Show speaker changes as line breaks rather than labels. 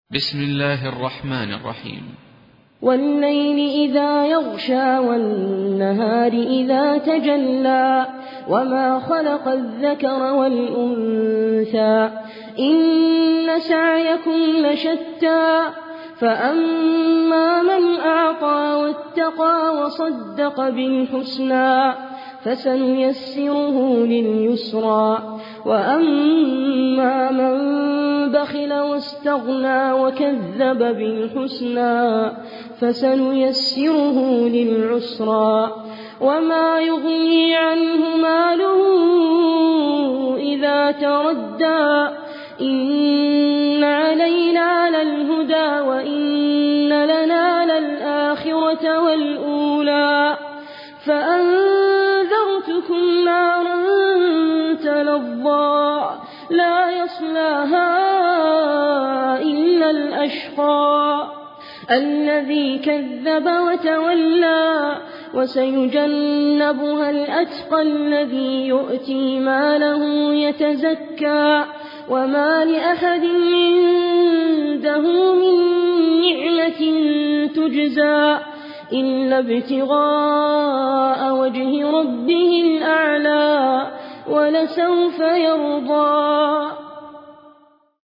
بسم الله الرحمن الرحيم.
والليل إذا يغشى والنهار إذا تجلى وما خلق الذكر والأنثى إن سعيكم لشتى فأما من أعطى واتقى وصدق بالحسنى فسنيسره لليسرى وأما من بخل واستغنى وكذب بالحسنى فسنيسره للعسرى وما يغني عنه ماله إذا تردى إن علينا للهدى وإن لنا للآخرة والأولى فأنذرتكم نارا تلظى لا يصلاها إلا الأشقى الذي كذب وتولى وسيجنبها الأتقى الذي يؤتي ماله يتزكى وما لأحد عنده من نعمة تجزى إلا ابتغاء وجه ربه الأعلى ولسوف يرضى.